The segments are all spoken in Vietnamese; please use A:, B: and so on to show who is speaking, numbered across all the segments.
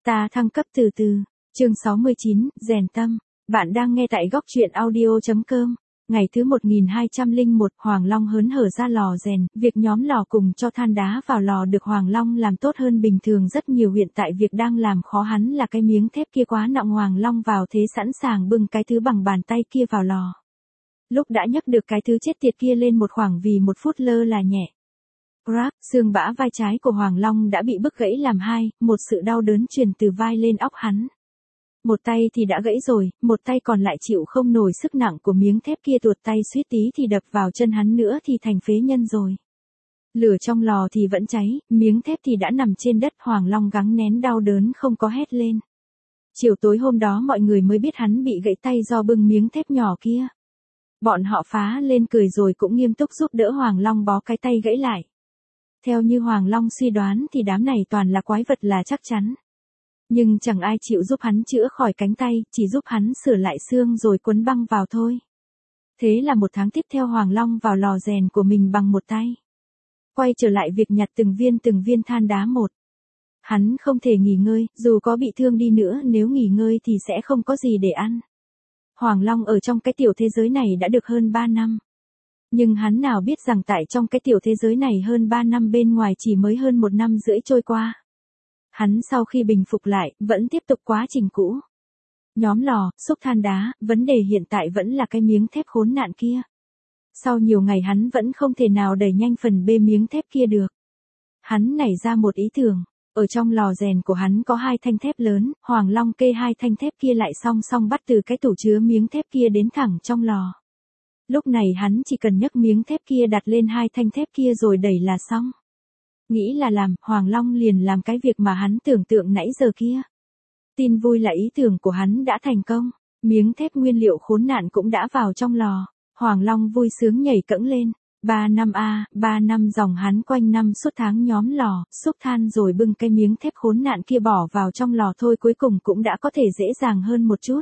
A: Ta thăng cấp từ từ. Chương 69, rèn tâm. Bạn đang nghe tại góc truyện audio.com. Ngày thứ 1201, Hoàng Long hớn hở ra lò rèn, việc nhóm lò cùng cho than đá vào lò được Hoàng Long làm tốt hơn bình thường rất nhiều. Hiện tại việc đang làm khó hắn là cái miếng thép kia quá nặng. Hoàng Long vào thế sẵn sàng bưng cái thứ bằng bàn tay kia vào lò. Lúc đã nhấc được cái thứ chết tiệt kia lên một khoảng vì một phút lơ là nhẹ. Crack, xương bả vai trái của Hoàng Long đã bị bứt gãy làm hai, một sự đau đớn truyền từ vai lên óc hắn. Một tay thì đã gãy rồi, một tay còn lại chịu không nổi sức nặng của miếng thép kia, tuột tay suýt tí thì đập vào chân hắn nữa thì thành phế nhân rồi. Lửa trong lò thì vẫn cháy, miếng thép thì đã nằm trên đất. Hoàng Long gắng nén đau đớn không có hét lên. Chiều tối hôm đó mọi người mới biết hắn bị gãy tay do bưng miếng thép nhỏ kia. Bọn họ phá lên cười rồi cũng nghiêm túc giúp đỡ Hoàng Long bó cái tay gãy lại. Theo như Hoàng Long suy đoán thì đám này toàn là quái vật là chắc chắn. Nhưng chẳng ai chịu giúp hắn chữa khỏi cánh tay, chỉ giúp hắn sửa lại xương rồi quấn băng vào thôi. Thế là một tháng tiếp theo Hoàng Long vào lò rèn của mình bằng một tay. Quay trở lại việc nhặt từng viên than đá một. Hắn không thể nghỉ ngơi, dù có bị thương đi nữa nếu nghỉ ngơi thì sẽ không có gì để ăn. Hoàng Long ở trong cái tiểu thế giới này đã được hơn 3 năm. Nhưng hắn nào biết rằng tại trong cái tiểu thế giới này hơn 3 năm bên ngoài chỉ mới hơn 1 năm rưỡi trôi qua. Hắn sau khi bình phục lại, vẫn tiếp tục quá trình cũ. Nhóm lò, xúc than đá, vấn đề hiện tại vẫn là cái miếng thép khốn nạn kia. Sau nhiều ngày hắn vẫn không thể nào đẩy nhanh phần bê miếng thép kia được. Hắn nảy ra một ý tưởng. Ở trong lò rèn của hắn có 2 thanh thép lớn, Hoàng Long kê 2 thanh thép kia lại song song bắt từ cái tủ chứa miếng thép kia đến thẳng trong lò. Lúc này hắn chỉ cần nhấc miếng thép kia đặt lên 2 thanh thép kia rồi đẩy là xong. Nghĩ là làm, Hoàng Long liền làm cái việc mà hắn tưởng tượng nãy giờ kia. Tin vui là ý tưởng của hắn đã thành công, miếng thép nguyên liệu khốn nạn cũng đã vào trong lò. Hoàng Long vui sướng nhảy cẫng lên. 3 năm 3 năm dòng hắn quanh năm suốt tháng nhóm lò, xúc than rồi bưng cái miếng thép khốn nạn kia bỏ vào trong lò thôi, cuối cùng cũng đã có thể dễ dàng hơn một chút.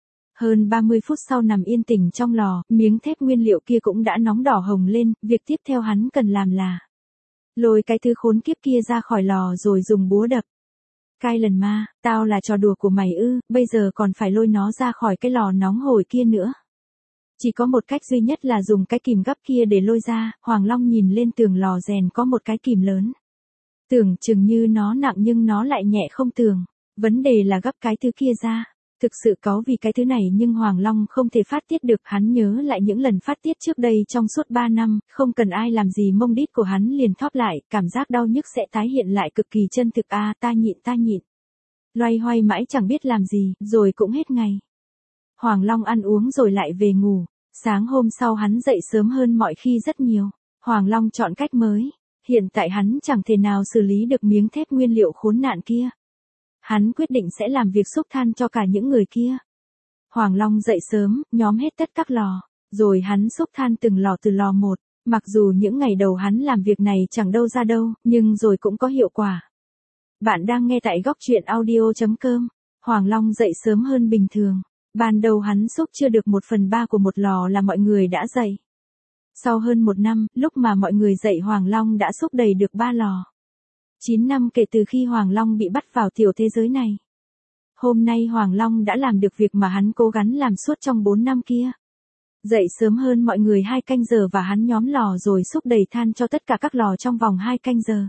A: Hơn 30 phút sau nằm yên tĩnh trong lò, miếng thép nguyên liệu kia cũng đã nóng đỏ hồng lên, việc tiếp theo hắn cần làm là lôi cái thứ khốn kiếp kia ra khỏi lò rồi dùng búa đập. Cai lần ma, tao là trò đùa của mày ư, bây giờ còn phải lôi nó ra khỏi cái lò nóng hổi kia nữa. Chỉ có một cách duy nhất là dùng cái kìm gấp kia để lôi ra. Hoàng Long nhìn lên tường lò rèn có một cái kìm lớn. Tưởng chừng như nó nặng nhưng nó lại nhẹ không tưởng. Vấn đề là gấp cái thứ kia ra. Thực sự cáu vì cái thứ này nhưng Hoàng Long không thể phát tiết được. Hắn nhớ lại những lần phát tiết trước đây trong suốt 3 năm, không cần ai làm gì mông đít của hắn liền thóp lại, cảm giác đau nhức sẽ tái hiện lại cực kỳ chân thực. Ta nhịn. Loay hoay mãi chẳng biết làm gì, rồi cũng hết ngày. Hoàng Long ăn uống rồi lại về ngủ. Sáng hôm sau hắn dậy sớm hơn mọi khi rất nhiều. Hoàng Long chọn cách mới. Hiện tại hắn chẳng thể nào xử lý được miếng thép nguyên liệu khốn nạn kia. Hắn quyết định sẽ làm việc xúc than cho cả những người kia. Hoàng Long dậy sớm, nhóm hết tất các lò. Rồi hắn xúc than từng lò từ lò một. Mặc dù những ngày đầu hắn làm việc này chẳng đâu ra đâu, nhưng rồi cũng có hiệu quả. Bạn đang nghe tại góc truyện audio.com. Hoàng Long dậy sớm hơn bình thường. Ban đầu hắn xúc chưa được 1/3 của một lò là mọi người đã dậy. Sau hơn 1 năm, lúc mà mọi người dậy Hoàng Long đã xúc đầy được 3 lò. 9 năm kể từ khi Hoàng Long bị bắt vào tiểu thế giới này. Hôm nay Hoàng Long đã làm được việc mà hắn cố gắng làm suốt trong 4 năm kia. Dậy sớm hơn mọi người 2 canh giờ và hắn nhóm lò rồi xúc đầy than cho tất cả các lò trong vòng 2 canh giờ.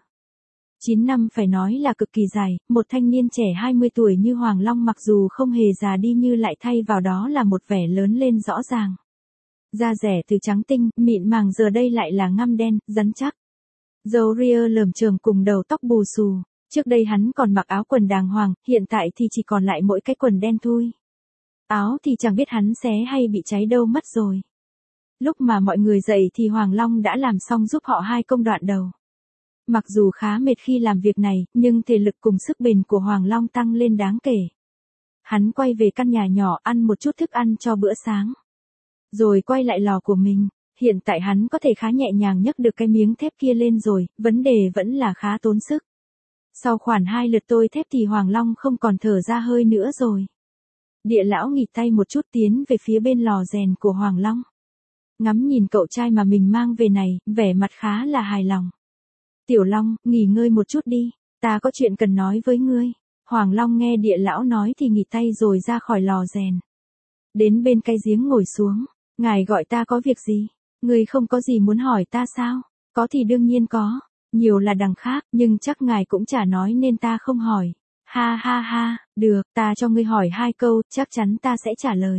A: 9 năm phải nói là cực kỳ dài, một thanh niên trẻ 20 tuổi như Hoàng Long mặc dù không hề già đi như lại thay vào đó là một vẻ lớn lên rõ ràng. Da rẻ từ trắng tinh, mịn màng giờ đây lại là ngăm đen, rắn chắc. Râu ria lởm chởm cùng đầu tóc bù xù, trước đây hắn còn mặc áo quần đàng hoàng, hiện tại thì chỉ còn lại mỗi cái quần đen thui. Áo thì chẳng biết hắn xé hay bị cháy đâu mất rồi. Lúc mà mọi người dậy thì Hoàng Long đã làm xong giúp họ 2 công đoạn đầu. Mặc dù khá mệt khi làm việc này, nhưng thể lực cùng sức bền của Hoàng Long tăng lên đáng kể. Hắn quay về căn nhà nhỏ ăn một chút thức ăn cho bữa sáng. Rồi quay lại lò của mình. Hiện tại hắn có thể khá nhẹ nhàng nhấc được cái miếng thép kia lên rồi, vấn đề vẫn là khá tốn sức. Sau khoảng 2 lượt tôi thép thì Hoàng Long không còn thở ra hơi nữa rồi. Địa lão nghỉ tay một chút tiến về phía bên lò rèn của Hoàng Long. Ngắm nhìn cậu trai mà mình mang về này, vẻ mặt khá là hài lòng. Tiểu Long, nghỉ ngơi một chút đi, ta có chuyện cần nói với ngươi. Hoàng Long nghe địa lão nói thì nghỉ tay rồi ra khỏi lò rèn. Đến bên cái giếng ngồi xuống. Ngài gọi ta có việc gì? Ngươi không có gì muốn hỏi ta sao? Có thì đương nhiên có. Nhiều là đằng khác, nhưng chắc ngài cũng chả nói nên ta không hỏi. Ha ha ha, được, ta cho ngươi hỏi 2 câu, chắc chắn ta sẽ trả lời.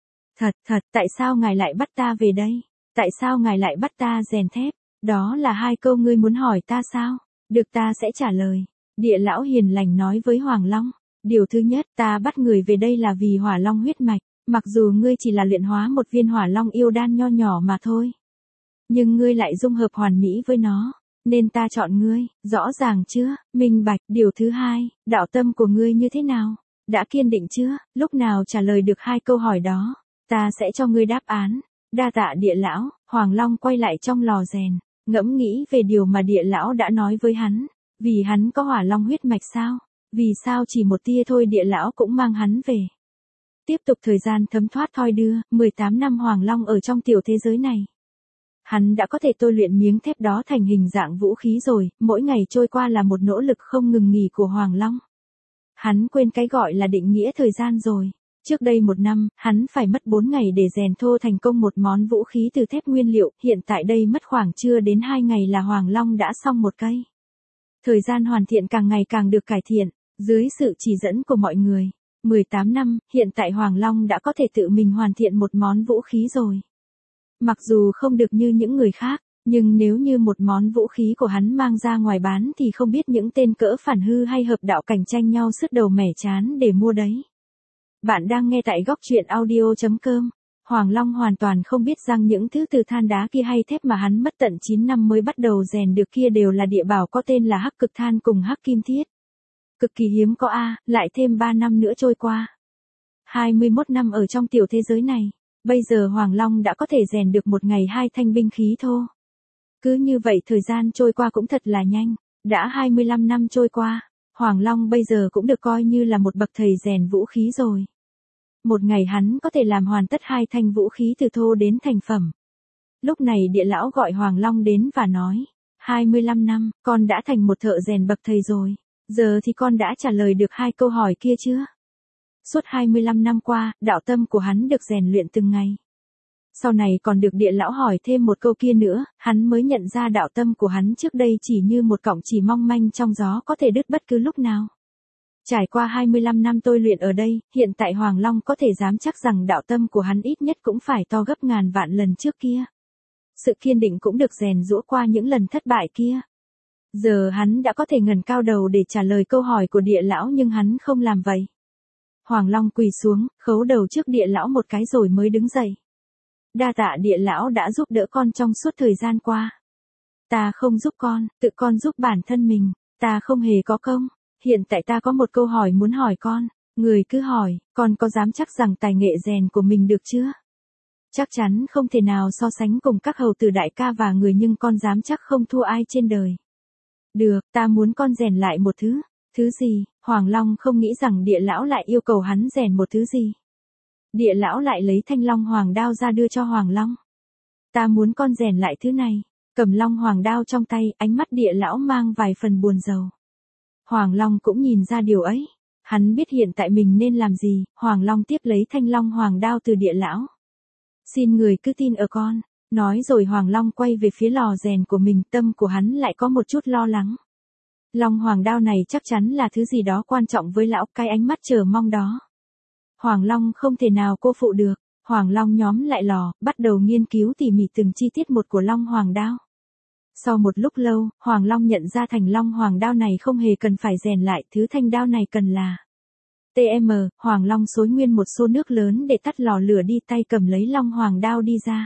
A: Thật, tại sao ngài lại bắt ta về đây? Tại sao ngài lại bắt ta rèn thép? Đó là 2 câu ngươi muốn hỏi ta sao? Được, ta sẽ trả lời. Địa lão hiền lành nói với Hoàng Long. Điều thứ nhất, ta bắt người về đây là vì hỏa long huyết mạch. Mặc dù ngươi chỉ là luyện hóa một viên hỏa long yêu đan nho nhỏ mà thôi. Nhưng ngươi lại dung hợp hoàn mỹ với nó. Nên ta chọn ngươi, rõ ràng chưa? Minh bạch. Điều thứ hai, đạo tâm của ngươi như thế nào? Đã kiên định chưa? Lúc nào trả lời được 2 câu hỏi đó, ta sẽ cho ngươi đáp án. Đa tạ địa lão. Hoàng Long quay lại trong lò rèn, ngẫm nghĩ về điều mà địa lão đã nói với hắn. Vì hắn có hỏa long huyết mạch sao? Vì sao chỉ một tia thôi địa lão cũng mang hắn về? Tiếp tục thời gian thấm thoát thoi đưa, 18 năm Hoàng Long ở trong tiểu thế giới này. Hắn đã có thể tôi luyện miếng thép đó thành hình dạng vũ khí rồi, mỗi ngày trôi qua là một nỗ lực không ngừng nghỉ của Hoàng Long. Hắn quên cái gọi là định nghĩa thời gian rồi. Trước đây 1 năm, hắn phải mất 4 ngày để rèn thô thành công một món vũ khí từ thép nguyên liệu, hiện tại đây mất khoảng chưa đến 2 ngày là Hoàng Long đã xong một cây. Thời gian hoàn thiện càng ngày càng được cải thiện, dưới sự chỉ dẫn của mọi người. 18 năm, hiện tại Hoàng Long đã có thể tự mình hoàn thiện một món vũ khí rồi. Mặc dù không được như những người khác, nhưng nếu như một món vũ khí của hắn mang ra ngoài bán thì không biết những tên cỡ phản hư hay hợp đạo cạnh tranh nhau sứt đầu mẻ chán để mua đấy. Bạn đang nghe tại góc truyện audio.com. Hoàng Long hoàn toàn không biết rằng những thứ từ than đá kia hay thép mà hắn mất tận 9 năm mới bắt đầu rèn được kia đều là địa bảo có tên là hắc cực than cùng hắc kim thiết. Cực kỳ hiếm có lại thêm 3 năm nữa trôi qua. 21 năm ở trong tiểu thế giới này, bây giờ Hoàng Long đã có thể rèn được một ngày 2 thanh binh khí thô. Cứ như vậy thời gian trôi qua cũng thật là nhanh, đã 25 năm trôi qua, Hoàng Long bây giờ cũng được coi như là một bậc thầy rèn vũ khí rồi. Một ngày hắn có thể làm hoàn tất 2 thanh vũ khí từ thô đến thành phẩm. Lúc này địa lão gọi Hoàng Long đến và nói, 25 năm, con đã thành một thợ rèn bậc thầy rồi, giờ thì con đã trả lời được 2 câu hỏi kia chưa? Suốt 25 năm qua, đạo tâm của hắn được rèn luyện từng ngày. Sau này còn được địa lão hỏi thêm một câu kia nữa, hắn mới nhận ra đạo tâm của hắn trước đây chỉ như một cọng chỉ mong manh trong gió có thể đứt bất cứ lúc nào. Trải qua 25 năm tôi luyện ở đây, hiện tại Hoàng Long có thể dám chắc rằng đạo tâm của hắn ít nhất cũng phải to gấp ngàn vạn lần trước kia. Sự kiên định cũng được rèn giũa qua những lần thất bại kia. Giờ hắn đã có thể ngẩng cao đầu để trả lời câu hỏi của địa lão nhưng hắn không làm vậy. Hoàng Long quỳ xuống, khấu đầu trước địa lão một cái rồi mới đứng dậy. Đa tạ địa lão đã giúp đỡ con trong suốt thời gian qua. Ta không giúp con, tự con giúp bản thân mình, ta không hề có công. Hiện tại ta có một câu hỏi muốn hỏi con, người cứ hỏi, con có dám chắc rằng tài nghệ rèn của mình được chưa? Chắc chắn không thể nào so sánh cùng các hầu tử đại ca và người nhưng con dám chắc không thua ai trên đời. Được, ta muốn con rèn lại một thứ. Thứ gì? Hoàng Long không nghĩ rằng địa lão lại yêu cầu hắn rèn một thứ gì. Địa lão lại lấy thanh long hoàng đao ra đưa cho Hoàng Long. Ta muốn con rèn lại thứ này. Cầm long hoàng đao trong tay, ánh mắt địa lão mang vài phần buồn rầu. Hoàng Long cũng nhìn ra điều ấy. Hắn biết hiện tại mình nên làm gì. Hoàng Long tiếp lấy thanh long hoàng đao từ địa lão. Xin người cứ tin ở con. Nói rồi Hoàng Long quay về phía lò rèn của mình, tâm của hắn lại có một chút lo lắng. Long hoàng đao này chắc chắn là thứ gì đó quan trọng với lão, cái ánh mắt chờ mong đó. Hoàng Long không thể nào cô phụ được. Hoàng Long nhóm lại lò, bắt đầu nghiên cứu tỉ mỉ từng chi tiết một của long hoàng đao. Sau một lúc lâu, Hoàng Long nhận ra thành long hoàng đao này không hề cần phải rèn lại, thứ thanh đao này cần là TM. Hoàng Long xối nguyên một xô nước lớn để tắt lò lửa đi, tay cầm lấy long hoàng đao đi ra.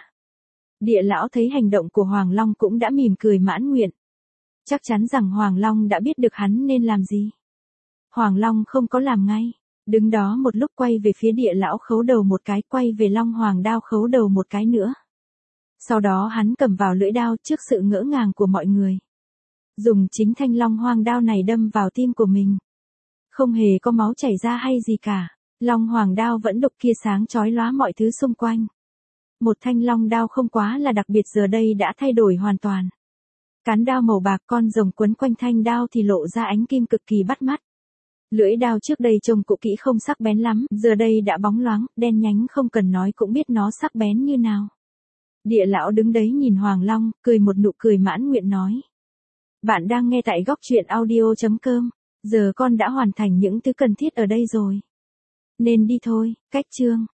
A: Địa lão thấy hành động của Hoàng Long cũng đã mỉm cười mãn nguyện. Chắc chắn rằng Hoàng Long đã biết được hắn nên làm gì. Hoàng Long không có làm ngay. Đứng đó một lúc quay về phía địa lão khấu đầu một cái, quay về long hoàng đao khấu đầu một cái nữa. Sau đó hắn cầm vào lưỡi đao trước sự ngỡ ngàng của mọi người. Dùng chính thanh long hoàng đao này đâm vào tim của mình. Không hề có máu chảy ra hay gì cả. Long hoàng đao vẫn đục kia sáng chói lóa mọi thứ xung quanh. Một thanh long đao không quá là đặc biệt giờ đây đã thay đổi hoàn toàn. Cán đao màu bạc, con rồng quấn quanh thanh đao thì lộ ra ánh kim cực kỳ bắt mắt. Lưỡi đao trước đây trông cũ kỹ không sắc bén lắm, giờ đây đã bóng loáng, đen nhánh không cần nói cũng biết nó sắc bén như nào. Địa lão đứng đấy nhìn Hoàng Long, cười một nụ cười mãn nguyện nói. Bạn đang nghe tại góc truyện audio.com. Giờ con đã hoàn thành những thứ cần thiết ở đây rồi. Nên đi thôi, cách chương.